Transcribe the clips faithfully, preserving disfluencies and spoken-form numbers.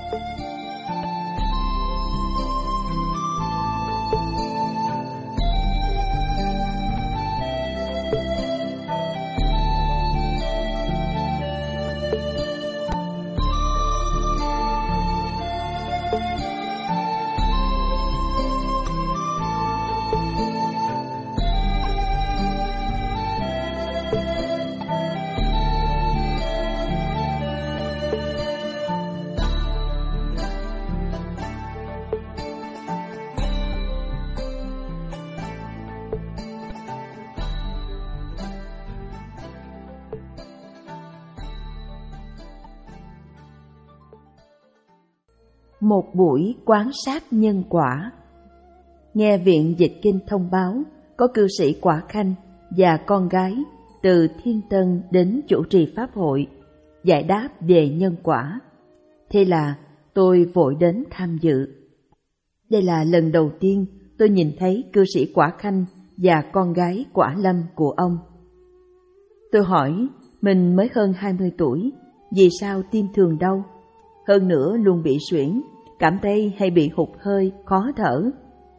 Một buổi quan sát nhân quả. Nghe Viện Dịch Kinh thông báo có cư sĩ Quả Khanh và con gái từ Thiên Tân đến chủ trì pháp hội giải đáp về nhân quả. Thế là tôi vội đến tham dự. Đây là lần đầu tiên tôi nhìn thấy cư sĩ Quả Khanh và con gái Quả Lâm của ông. Tôi hỏi mình mới hơn hai mươi tuổi, vì sao tim thường đau? Hơn nữa luôn bị suyễn, cảm thấy hay bị hụt hơi, khó thở.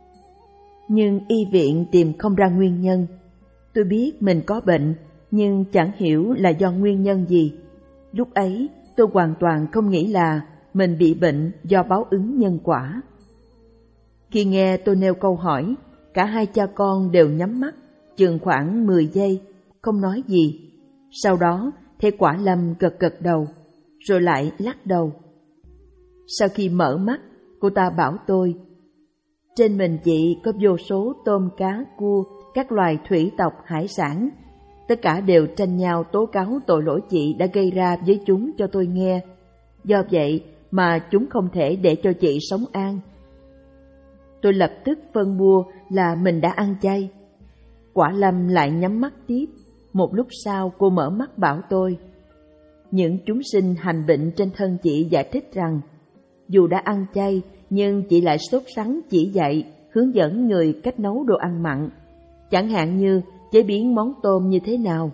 Nhưng y viện tìm không ra nguyên nhân. Tôi biết mình có bệnh, nhưng chẳng hiểu là do nguyên nhân gì. Lúc ấy tôi hoàn toàn không nghĩ là mình bị bệnh do báo ứng nhân quả. Khi nghe tôi nêu câu hỏi, cả hai cha con đều nhắm mắt, chừng khoảng mười giây, không nói gì. Sau đó thấy Quả Lâm gật gật đầu, rồi lại lắc đầu. Sau khi mở mắt, cô ta bảo tôi, trên mình chị có vô số tôm cá cua, các loài thủy tộc hải sản. Tất cả đều tranh nhau tố cáo tội lỗi chị đã gây ra với chúng cho tôi nghe. Do vậy mà chúng không thể để cho chị sống an. Tôi lập tức phân bua là mình đã ăn chay. Quả Lâm lại nhắm mắt tiếp. Một lúc sau cô mở mắt bảo tôi, những chúng sinh hành bệnh trên thân chị giải thích rằng dù đã ăn chay nhưng chị lại sốt sắng chỉ dạy, hướng dẫn người cách nấu đồ ăn mặn, chẳng hạn như chế biến món tôm như thế nào.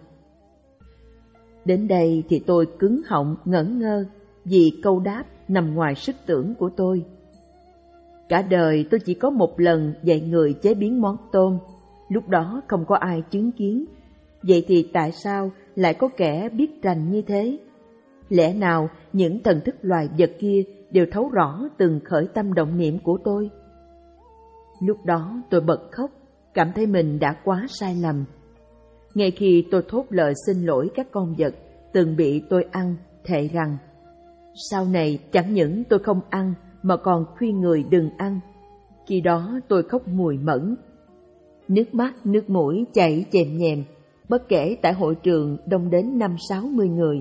Đến đây thì tôi cứng họng ngẩn ngơ vì câu đáp nằm ngoài sức tưởng của tôi. Cả đời tôi chỉ có một lần dạy người chế biến món tôm, lúc đó không có ai chứng kiến. Vậy thì tại sao lại có kẻ biết rành như thế? Lẽ nào những thần thức loài vật kia đều thấu rõ từng khởi tâm động niệm của tôi? Lúc đó tôi bật khóc, cảm thấy mình đã quá sai lầm. Ngay khi tôi thốt lời xin lỗi các con vật từng bị tôi ăn, thệ rằng sau này chẳng những tôi không ăn mà còn khuyên người đừng ăn. Khi đó tôi khóc mùi mẫn, nước mắt nước mũi chảy chèm nhèm, bất kể tại hội trường đông đến năm sáu mươi người.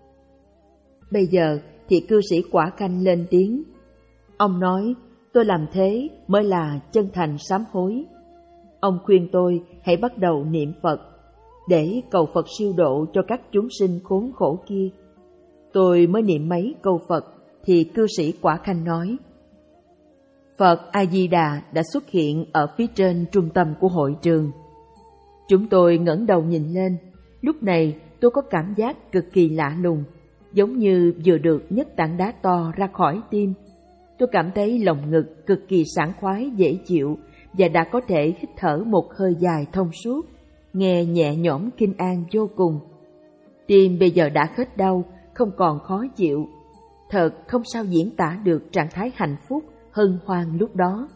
Bây giờ thì cư sĩ Quả Khanh lên tiếng. Ông nói tôi làm thế mới là chân thành sám hối. Ông khuyên tôi hãy bắt đầu niệm Phật để cầu Phật siêu độ cho các chúng sinh khốn khổ kia. Tôi mới niệm mấy câu Phật thì cư sĩ Quả Khanh nói, Phật A-di-đà đã xuất hiện ở phía trên trung tâm của hội trường. Chúng tôi ngẩng đầu nhìn lên, lúc này tôi có cảm giác cực kỳ lạ lùng, giống như vừa được nhấc tảng đá to ra khỏi tim. Tôi cảm thấy lòng ngực cực kỳ sảng khoái dễ chịu và đã có thể hít thở một hơi dài thông suốt, nghe nhẹ nhõm kinh an vô cùng. Tim bây giờ đã hết đau, không còn khó chịu. Thật không sao diễn tả được trạng thái hạnh phúc, hân hoan lúc đó.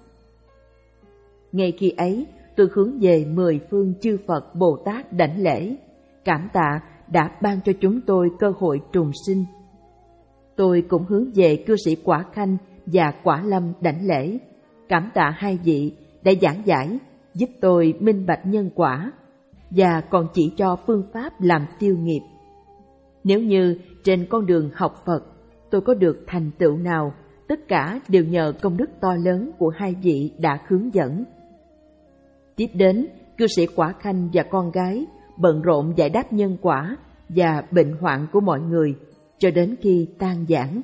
Ngay khi ấy, tôi hướng về mười phương chư Phật Bồ Tát đảnh lễ, cảm tạ đã ban cho chúng tôi cơ hội trùng sinh. Tôi cũng hướng về cư sĩ Quả Khanh và Quả Lâm đảnh lễ, cảm tạ hai vị đã giảng giải, giúp tôi minh bạch nhân quả và còn chỉ cho phương pháp làm tiêu nghiệp. Nếu như trên con đường học Phật tôi có được thành tựu nào, tất cả đều nhờ công đức to lớn của hai vị đã hướng dẫn. Tiếp đến, cư sĩ Quả Khanh và con gái bận rộn giải đáp nhân quả và bệnh hoạn của mọi người cho đến khi tan giảng.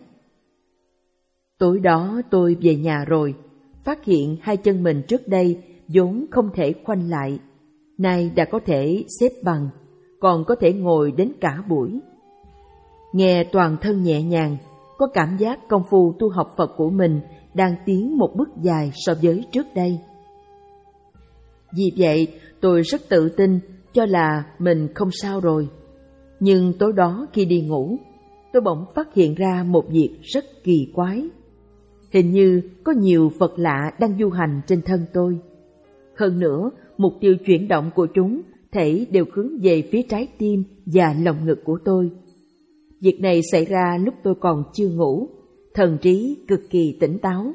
Tối đó tôi về nhà rồi, phát hiện hai chân mình trước đây vốn không thể khoanh lại, nay đã có thể xếp bằng, còn có thể ngồi đến cả buổi. Nghe toàn thân nhẹ nhàng, có cảm giác công phu tu học Phật của mình đang tiến một bước dài so với trước đây. Vì vậy, tôi rất tự tin cho là mình không sao rồi. Nhưng tối đó khi đi ngủ, tôi bỗng phát hiện ra một việc rất kỳ quái. Hình như có nhiều vật lạ đang du hành trên thân tôi. Hơn nữa, mục tiêu chuyển động của chúng thể đều hướng về phía trái tim và lồng ngực của tôi. Việc này xảy ra lúc tôi còn chưa ngủ, thần trí cực kỳ tỉnh táo.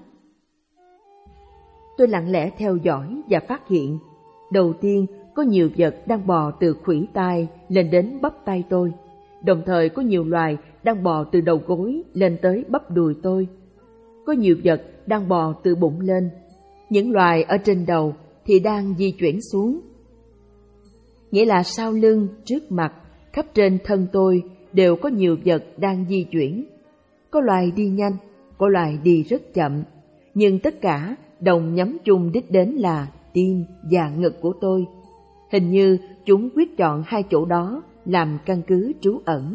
Tôi lặng lẽ theo dõi và phát hiện, đầu tiên có nhiều vật đang bò từ khuỷu tay lên đến bắp tay tôi, đồng thời có nhiều loài đang bò từ đầu gối lên tới bắp đùi tôi. Có nhiều vật đang bò từ bụng lên, những loài ở trên đầu thì đang di chuyển xuống. Nghĩa là sau lưng, trước mặt, khắp trên thân tôi đều có nhiều vật đang di chuyển. Có loài đi nhanh, có loài đi rất chậm, nhưng tất cả đồng nhắm chung đích đến là tim và ngực của tôi. Hình như chúng quyết chọn hai chỗ đó làm căn cứ trú ẩn.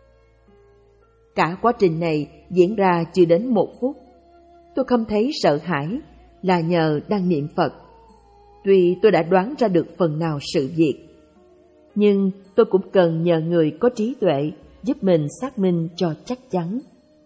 Cả quá trình này diễn ra chưa đến một phút. Tôi không thấy sợ hãi là nhờ đang niệm Phật. Tuy tôi đã đoán ra được phần nào sự việc, nhưng tôi cũng cần nhờ người có trí tuệ giúp mình xác minh cho chắc chắn.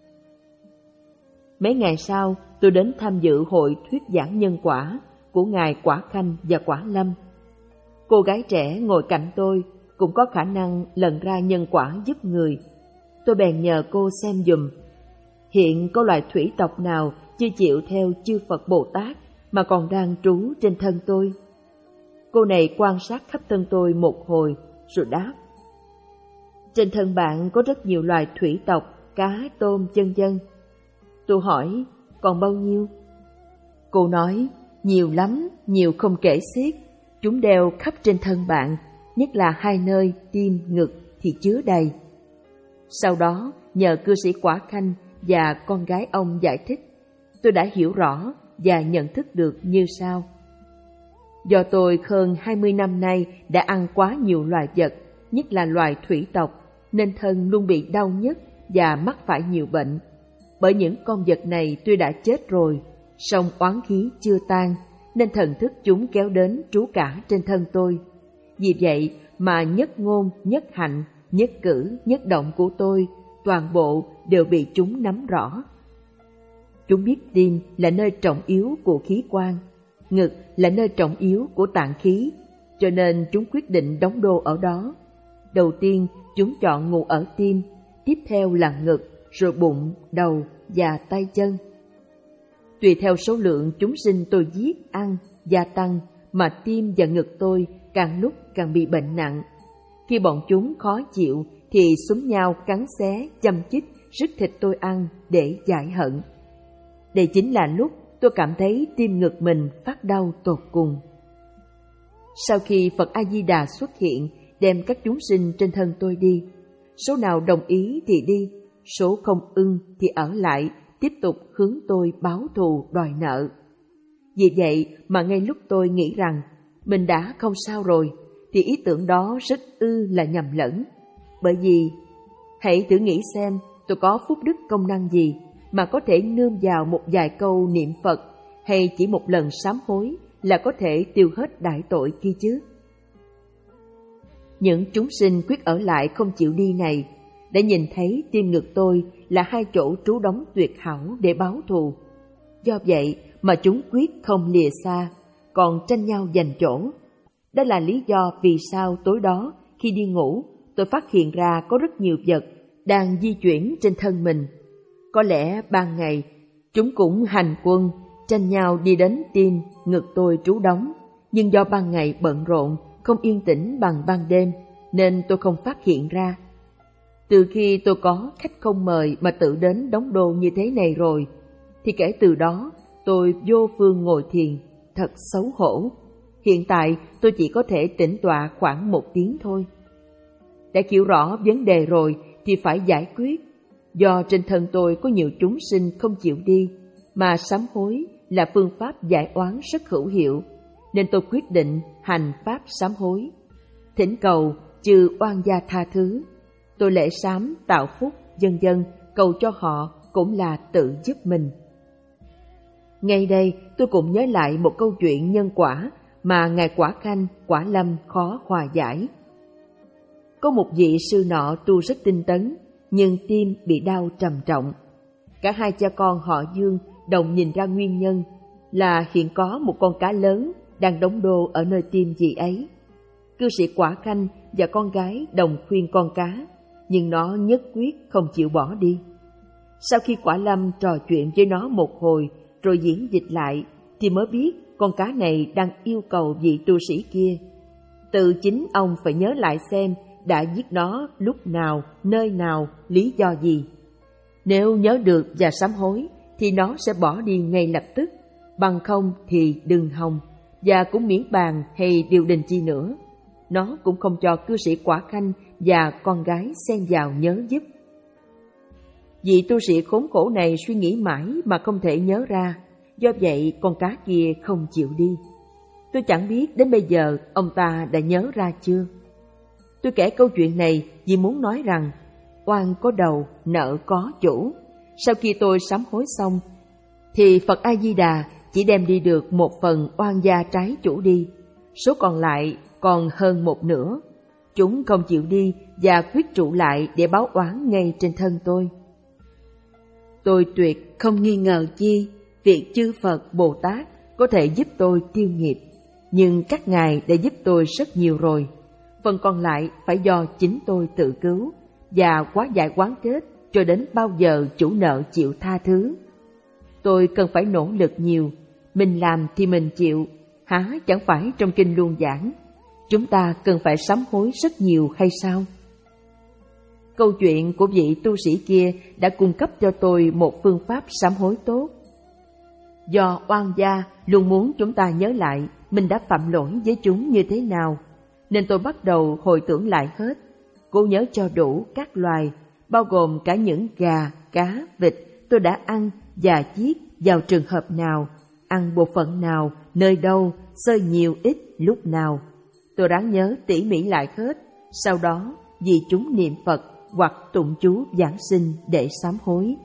Mấy ngày sau, tôi đến tham dự hội thuyết giảng nhân quả của Ngài Quả Khanh và Quả Lâm. Cô gái trẻ ngồi cạnh tôi cũng có khả năng lần ra nhân quả giúp người. Tôi bèn nhờ cô xem giùm. Hiện có loài thủy tộc nào chưa chịu theo chư Phật Bồ Tát mà còn đang trú trên thân tôi? Cô này quan sát khắp thân tôi một hồi rồi đáp: trên thân bạn có rất nhiều loài thủy tộc, cá, tôm, vân vân. Tôi hỏi, còn bao nhiêu? Cô nói, nhiều lắm, nhiều không kể xiết. Chúng đều khắp trên thân bạn, nhất là hai nơi tim, ngực thì chứa đầy. Sau đó, nhờ cư sĩ Quả Khanh và con gái ông giải thích, tôi đã hiểu rõ và nhận thức được như sau. Do tôi hơn hai mươi năm nay đã ăn quá nhiều loài vật, nhất là loài thủy tộc, nên thân luôn bị đau nhức và mắc phải nhiều bệnh. Bởi những con vật này tuy đã chết rồi, song oán khí chưa tan, nên thần thức chúng kéo đến trú cả trên thân tôi. Vì vậy mà nhất ngôn, nhất hạnh, nhất cử, nhất động của tôi, toàn bộ đều bị chúng nắm rõ. Chúng biết tim là nơi trọng yếu của khí quan, ngực là nơi trọng yếu của tạng khí, cho nên chúng quyết định đóng đô ở đó. Đầu tiên chúng chọn ngủ ở tim, tiếp theo là ngực, rồi bụng, đầu và tay chân. Tùy theo số lượng chúng sinh tôi giết, ăn, gia tăng, mà tim và ngực tôi càng lúc càng bị bệnh nặng. Khi bọn chúng khó chịu thì xúm nhau cắn xé, châm chích, rứt thịt tôi ăn để giải hận. Đây chính là lúc tôi cảm thấy tim ngực mình phát đau tột cùng. Sau khi Phật A-di-đà xuất hiện, đem các chúng sinh trên thân tôi đi, số nào đồng ý thì đi, số không ưng thì ở lại, tiếp tục hướng tôi báo thù đòi nợ. Vì vậy mà ngay lúc tôi nghĩ rằng mình đã không sao rồi, thì ý tưởng đó rất ư là nhầm lẫn. Bởi vì, hãy thử nghĩ xem tôi có phúc đức công năng gì mà có thể nương vào một vài câu niệm Phật hay chỉ một lần sám hối là có thể tiêu hết đại tội kia chứ. Những chúng sinh quyết ở lại không chịu đi này đã nhìn thấy tim ngực tôi là hai chỗ trú đóng tuyệt hảo để báo thù. Do vậy mà chúng quyết không lìa xa, còn tranh nhau giành chỗ. Đó là lý do vì sao tối đó khi đi ngủ tôi phát hiện ra có rất nhiều vật đang di chuyển trên thân mình. Có lẽ ban ngày chúng cũng hành quân, tranh nhau đi đến tim, ngực tôi trú đóng. Nhưng do ban ngày bận rộn, không yên tĩnh bằng ban đêm, nên tôi không phát hiện ra. Từ khi tôi có khách không mời mà tự đến đóng đô như thế này rồi, thì kể từ đó tôi vô phương ngồi thiền, thật xấu hổ. Hiện tại tôi chỉ có thể tĩnh tọa khoảng một tiếng thôi. Đã hiểu rõ vấn đề rồi thì phải giải quyết. Do trên thân tôi có nhiều chúng sinh không chịu đi, mà sám hối là phương pháp giải oán rất hữu hiệu, nên tôi quyết định hành pháp sám hối, thỉnh cầu trừ oan gia tha thứ. Tôi lễ sám tạo phúc, vân vân, cầu cho họ cũng là tự giúp mình. Ngay đây tôi cũng nhớ lại một câu chuyện nhân quả mà Ngài Quả Khanh, Quả Lâm khó hòa giải. Có một vị sư nọ tu rất tinh tấn, nhưng tim bị đau trầm trọng. Cả hai cha con họ Dương đồng nhìn ra nguyên nhân là hiện có một con cá lớn đang đóng đô ở nơi tim vị ấy. Cư sĩ Quả Khanh và con gái đồng khuyên con cá, nhưng nó nhất quyết không chịu bỏ đi. Sau khi Quả Lâm trò chuyện với nó một hồi rồi diễn dịch lại, thì mới biết con cá này đang yêu cầu vị tu sĩ kia. Từ chính ông phải nhớ lại xem đã giết nó lúc nào, nơi nào, lý do gì. Nếu nhớ được và sám hối thì nó sẽ bỏ đi ngay lập tức, bằng không thì đừng hòng, và cũng miễn bàn hay điều đình chi nữa. Nó cũng không cho cư sĩ Quả Khanh và con gái xen vào nhớ giúp. Vị tu sĩ khốn khổ này suy nghĩ mãi mà không thể nhớ ra, do vậy con cá kia không chịu đi. Tôi chẳng biết đến bây giờ ông ta đã nhớ ra chưa. Tôi kể câu chuyện này vì muốn nói rằng oan có đầu, nợ có chủ. Sau khi tôi sám hối xong, thì Phật A-di-đà chỉ đem đi được một phần oan gia trái chủ đi, số còn lại còn hơn một nửa. Chúng không chịu đi và quyết trụ lại để báo oán ngay trên thân tôi. Tôi tuyệt không nghi ngờ chi việc chư Phật Bồ Tát có thể giúp tôi tiêu nghiệp, nhưng các ngài đã giúp tôi rất nhiều rồi. Phần còn lại phải do chính tôi tự cứu và hóa giải oán kết cho đến bao giờ chủ nợ chịu tha thứ. Tôi cần phải nỗ lực nhiều, mình làm thì mình chịu, há chẳng phải trong kinh luôn giảng chúng ta cần phải sám hối rất nhiều hay sao? Câu chuyện của vị tu sĩ kia đã cung cấp cho tôi một phương pháp sám hối tốt. Do oan gia luôn muốn chúng ta nhớ lại mình đã phạm lỗi với chúng như thế nào, nên tôi bắt đầu hồi tưởng lại hết, cố nhớ cho đủ các loài, bao gồm cả những gà, cá, vịt tôi đã ăn và giết vào trường hợp nào, ăn bộ phận nào, nơi đâu, xơi nhiều ít, lúc nào. Tôi ráng nhớ tỉ mỉ lại hết, sau đó vì chúng niệm Phật hoặc tụng chú giảng sinh để sám hối.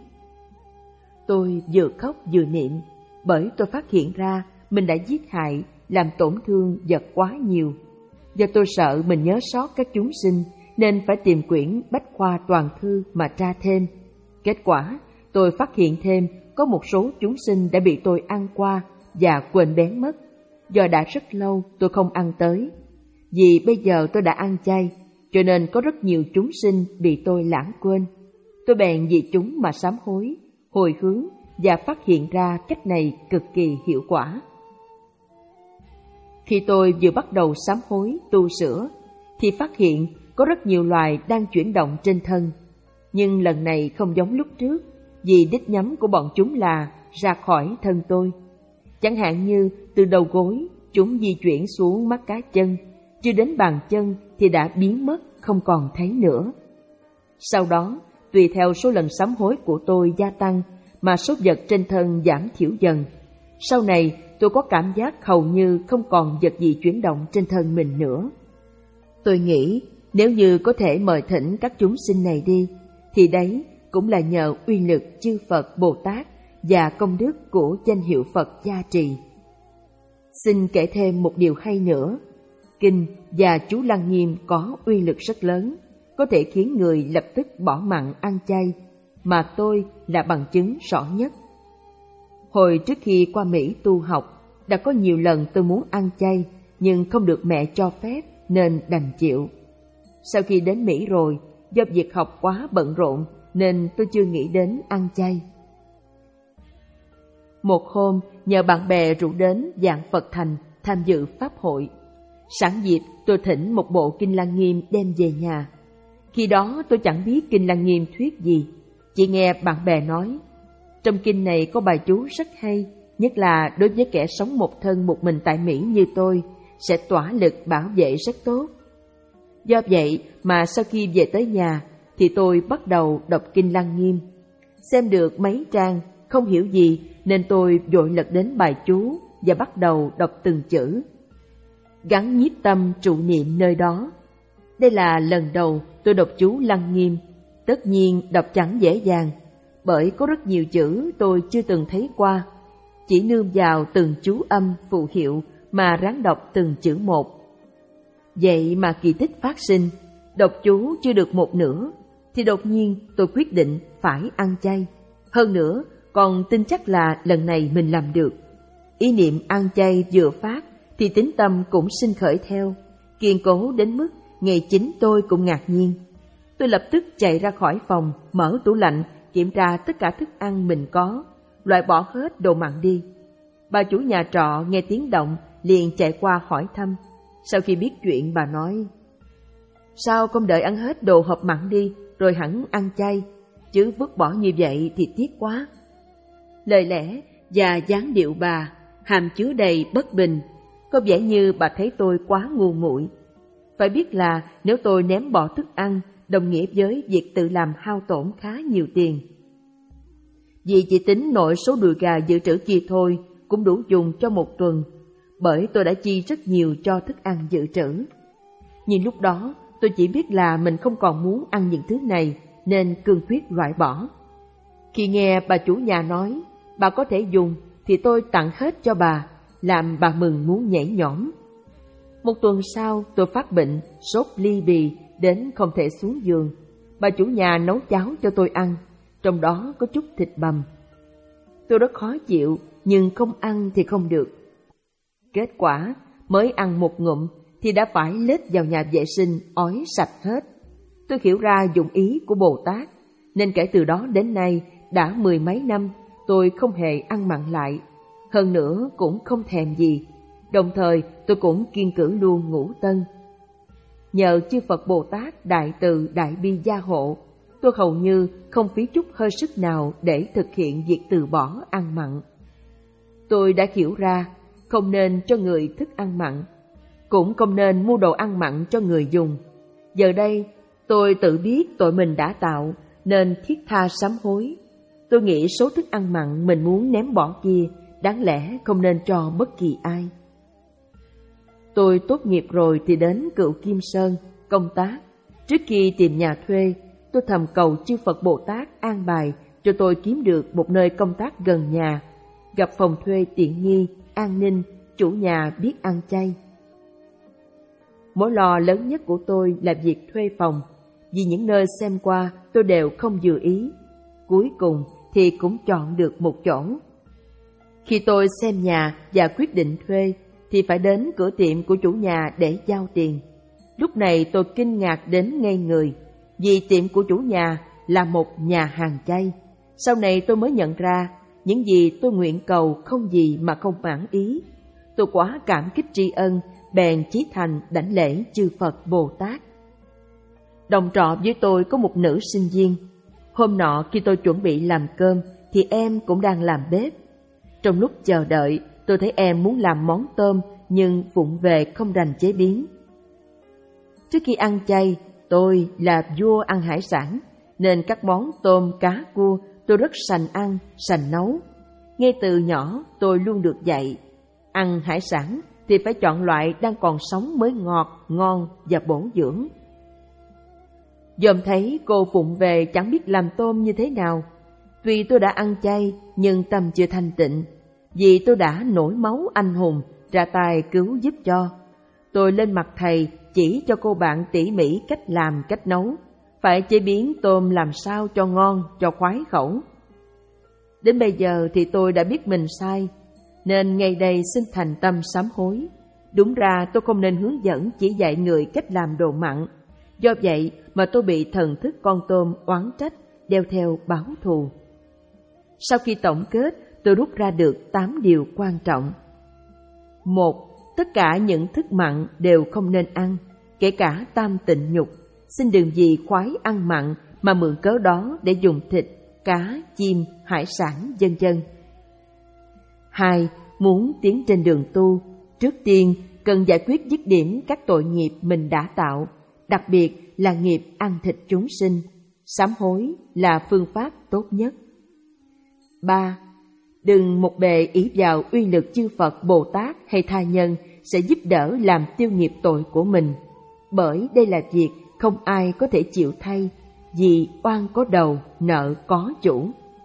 Tôi vừa khóc vừa niệm, bởi tôi phát hiện ra mình đã giết hại, làm tổn thương vật quá nhiều. Do tôi sợ mình nhớ sót các chúng sinh, nên phải tìm quyển Bách Khoa Toàn Thư mà tra thêm. Kết quả, tôi phát hiện thêm có một số chúng sinh đã bị tôi ăn qua và quên bén mất, do đã rất lâu tôi không ăn tới. Vì bây giờ tôi đã ăn chay, cho nên có rất nhiều chúng sinh bị tôi lãng quên. Tôi bèn vì chúng mà sám hối, hồi hướng và phát hiện ra cách này cực kỳ hiệu quả. Khi tôi vừa bắt đầu sám hối, tu sửa, thì phát hiện có rất nhiều loài đang chuyển động trên thân. Nhưng lần này không giống lúc trước, vì đích nhắm của bọn chúng là ra khỏi thân tôi. Chẳng hạn như từ đầu gối, chúng di chuyển xuống mắt cá chân, chưa đến bàn chân thì đã biến mất, không còn thấy nữa. Sau đó, tùy theo số lần sám hối của tôi gia tăng, mà số vật trên thân giảm thiểu dần. Sau này, tôi có cảm giác hầu như không còn vật gì chuyển động trên thân mình nữa. Tôi nghĩ nếu như có thể mời thỉnh các chúng sinh này đi, thì đấy cũng là nhờ uy lực chư Phật Bồ Tát và công đức của danh hiệu Phật gia trì. Xin kể thêm một điều hay nữa. Kinh và chú Lăng Nghiêm có uy lực rất lớn, có thể khiến người lập tức bỏ mặn ăn chay, mà tôi là bằng chứng rõ nhất. Hồi trước khi qua Mỹ tu học, đã có nhiều lần tôi muốn ăn chay, nhưng không được mẹ cho phép nên đành chịu. Sau khi đến Mỹ rồi, do việc học quá bận rộn nên tôi chưa nghĩ đến ăn chay. Một hôm, nhờ bạn bè rủ đến Vạn Phật Thành tham dự pháp hội. Sẵn dịp tôi thỉnh một bộ Kinh Lăng Nghiêm đem về nhà. Khi đó tôi chẳng biết Kinh Lăng Nghiêm thuyết gì, chỉ nghe bạn bè nói trong kinh này có bài chú rất hay, nhất là đối với kẻ sống một thân một mình tại Mỹ như tôi, sẽ tỏa lực bảo vệ rất tốt. Do vậy mà sau khi về tới nhà thì tôi bắt đầu đọc Kinh Lăng Nghiêm. Xem được mấy trang, không hiểu gì nên tôi vội lật đến bài chú và bắt đầu đọc từng chữ. Gắn nhiếp tâm trụ niệm nơi đó. Đây là lần đầu tôi đọc chú Lăng Nghiêm. Tất nhiên đọc chẳng dễ dàng, bởi có rất nhiều chữ tôi chưa từng thấy qua, chỉ nương vào từng chú âm phù hiệu mà ráng đọc từng chữ một. Vậy mà kỳ tích phát sinh, đọc chú chưa được một nửa thì đột nhiên tôi quyết định phải ăn chay. Hơn nữa còn tin chắc là lần này mình làm được. Ý niệm ăn chay vừa phát thì tín tâm cũng sinh khởi theo, kiên cố đến mức ngay chính tôi cũng ngạc nhiên. Tôi lập tức chạy ra khỏi phòng, mở tủ lạnh, kiểm tra tất cả thức ăn mình có, loại bỏ hết đồ mặn đi. Bà chủ nhà trọ nghe tiếng động liền chạy qua hỏi thăm. Sau khi biết chuyện, bà nói: sao không đợi ăn hết đồ hộp mặn đi rồi hẳn ăn chay, chứ vứt bỏ như vậy thì tiếc quá. Lời lẽ và dáng điệu bà hàm chứa đầy bất bình, có vẻ như bà thấy tôi quá ngu muội. Phải biết là nếu tôi ném bỏ thức ăn đồng nghĩa với việc tự làm hao tổn khá nhiều tiền. Vì chỉ tính nội số đùi gà dự trữ kia thôi cũng đủ dùng cho một tuần, bởi tôi đã chi rất nhiều cho thức ăn dự trữ. Nhưng lúc đó tôi chỉ biết là mình không còn muốn ăn những thứ này nên cương quyết loại bỏ. Khi nghe bà chủ nhà nói bà có thể dùng thì tôi tặng hết cho bà, làm bà mừng muốn nhảy nhõm. Một tuần sau tôi phát bệnh, sốt ly bì đến không thể xuống giường. Bà chủ nhà nấu cháo cho tôi ăn, trong đó có chút thịt bằm. Tôi rất khó chịu, nhưng không ăn thì không được. Kết quả mới ăn một ngụm thì đã phải lết vào nhà vệ sinh ói sạch hết. Tôi hiểu ra dụng ý của Bồ Tát, nên kể từ đó đến nay đã mười mấy năm tôi không hề ăn mặn lại, hơn nữa cũng không thèm gì. Đồng thời tôi cũng kiêng cữ luôn ngũ tân. Nhờ chư Phật Bồ Tát đại từ đại bi gia hộ, tôi hầu như không phí chút hơi sức nào để thực hiện việc từ bỏ ăn mặn. Tôi đã hiểu ra không nên cho người thức ăn mặn, cũng không nên mua đồ ăn mặn cho người dùng. Giờ đây tôi tự biết tội mình đã tạo nên thiết tha sám hối. Tôi nghĩ số thức ăn mặn mình muốn ném bỏ kia đáng lẽ không nên cho bất kỳ ai. Tôi tốt nghiệp rồi thì đến Cựu Kim Sơn công tác. Trước khi tìm nhà thuê, tôi thầm cầu chư Phật Bồ Tát an bài cho tôi kiếm được một nơi công tác gần nhà, gặp phòng thuê tiện nghi, an ninh, chủ nhà biết ăn chay. Mối lo lớn nhất của tôi là việc thuê phòng, vì những nơi xem qua tôi đều không vừa ý. Cuối cùng thì cũng chọn được một chỗ. Khi tôi xem nhà và quyết định thuê thì phải đến cửa tiệm của chủ nhà để giao tiền. Lúc này tôi kinh ngạc đến ngây người, vì tiệm của chủ nhà là một nhà hàng chay. Sau này tôi mới nhận ra những gì tôi nguyện cầu không gì mà không mãn ý. Tôi quá cảm kích tri ân, bèn chí thành đảnh lễ chư Phật Bồ Tát. Đồng trọ với tôi có một nữ sinh viên. Hôm nọ khi tôi chuẩn bị làm cơm thì em cũng đang làm bếp. Trong lúc chờ đợi, tôi thấy em muốn làm món tôm nhưng vụng về không rành chế biến. Trước khi ăn chay, tôi là vua ăn hải sản, nên các món tôm, cá, cua tôi rất sành ăn, sành nấu. Ngay từ nhỏ tôi luôn được dạy, ăn hải sản thì phải chọn loại đang còn sống mới ngọt, ngon và bổ dưỡng. Dòm thấy cô vụng về chẳng biết làm tôm như thế nào. Tuy tôi đã ăn chay nhưng tâm chưa thanh tịnh, vì tôi đã nổi máu anh hùng ra tay cứu giúp cho. Tôi lên mặt thầy chỉ cho cô bạn tỉ mỉ cách làm, cách nấu, phải chế biến tôm làm sao cho ngon, cho khoái khẩu. Đến bây giờ thì tôi đã biết mình sai, nên ngày đây xin thành tâm sám hối. Đúng ra tôi không nên hướng dẫn chỉ dạy người cách làm đồ mặn. Do vậy mà tôi bị thần thức con tôm oán trách, đeo theo báo thù. Sau khi tổng kết, tôi rút ra được tám điều quan trọng. Một, tất cả những thức mặn đều không nên ăn, kể cả tam tịnh nhục. Xin đừng vì khoái ăn mặn mà mượn cớ đó để dùng thịt, cá, chim, hải sản, vân vân. Hai, muốn tiến trên đường tu, trước tiên cần giải quyết dứt điểm các tội nghiệp mình đã tạo, đặc biệt là nghiệp ăn thịt chúng sinh. Sám hối là phương pháp tốt nhất. Ba, đừng một bề ý vào uy lực chư Phật, Bồ Tát hay tha nhân sẽ giúp đỡ làm tiêu nghiệp tội của mình, bởi đây là việc không ai có thể chịu thay, vì oan có đầu, nợ có chủ.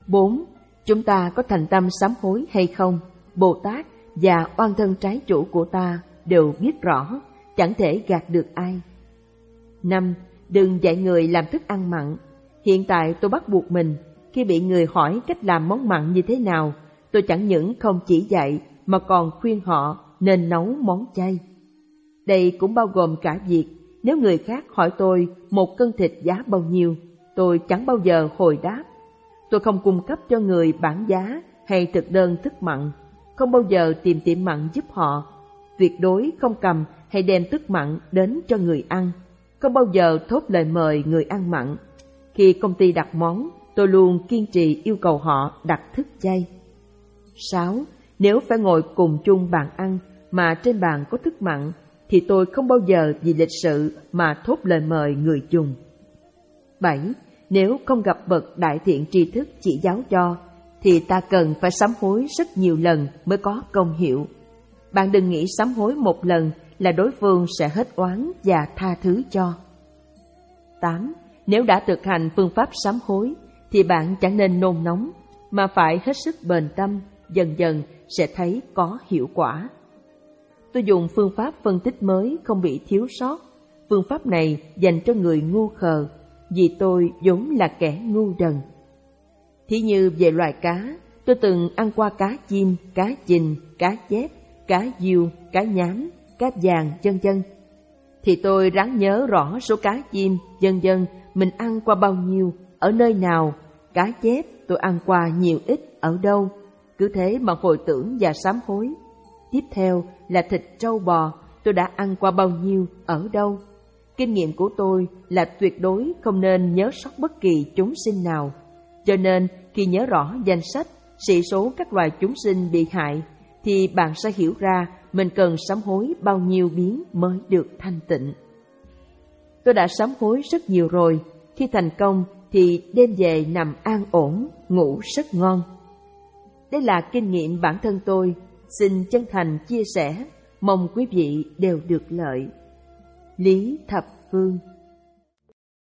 Bốn, chúng ta có thành tâm sám hối hay không? Bồ Tát và oan thân trái chủ của ta đều biết rõ, chẳng thể gạt được ai. Năm, đừng dạy người làm thức ăn mặn. Hiện tại tôi bắt buộc mình, khi bị người hỏi cách làm món mặn như thế nào, tôi chẳng những không chỉ dạy mà còn khuyên họ nên nấu món chay. Đây cũng bao gồm cả việc nếu người khác hỏi tôi một cân thịt giá bao nhiêu, tôi chẳng bao giờ hồi đáp. Tôi không cung cấp cho người bảng giá hay thực đơn thức mặn, không bao giờ tìm tiệm mặn giúp họ, tuyệt đối không cầm hay đem thức mặn đến cho người ăn, không bao giờ thốt lời mời người ăn mặn. Khi công ty đặt món, tôi luôn kiên trì yêu cầu họ đặt thức chay. Sáu, nếu phải ngồi cùng chung bàn ăn mà trên bàn có thức mặn, thì tôi không bao giờ vì lịch sự mà thốt lời mời người dùng. Bảy, nếu không gặp bậc đại thiện tri thức chỉ giáo cho, thì ta cần phải sám hối rất nhiều lần mới có công hiệu. Bạn đừng nghĩ sám hối một lần là đối phương sẽ hết oán và tha thứ cho. Tám, nếu đã thực hành phương pháp sám hối, thì bạn chẳng nên nôn nóng, mà phải hết sức bền tâm, dần dần sẽ thấy có hiệu quả. Tôi dùng phương pháp phân tích mới không bị thiếu sót. Phương pháp này dành cho người ngu khờ, vì tôi vốn là kẻ ngu đần. Thí như về loài cá, tôi từng ăn qua cá chim, cá chình, cá chép, cá diêu, cá nhám, cá vàng, vân vân. Thì tôi ráng nhớ rõ số cá chim, vân vân mình ăn qua bao nhiêu, ở nơi nào. Cá chép tôi ăn qua nhiều ít, ở đâu. Cứ thế mà hồi tưởng và sám hối. Tiếp theo là thịt trâu bò, tôi đã ăn qua bao nhiêu, ở đâu. Kinh nghiệm của tôi là tuyệt đối không nên nhớ sót bất kỳ chúng sinh nào. Cho nên khi nhớ rõ danh sách, sĩ số các loài chúng sinh bị hại, thì bạn sẽ hiểu ra mình cần sám hối bao nhiêu biến mới được thanh tịnh. Tôi đã sám hối rất nhiều rồi, khi thành công thì đêm về nằm an ổn, ngủ rất ngon. Đây là kinh nghiệm bản thân tôi, xin chân thành chia sẻ, mong quý vị đều được lợi. Lý Thập Phương.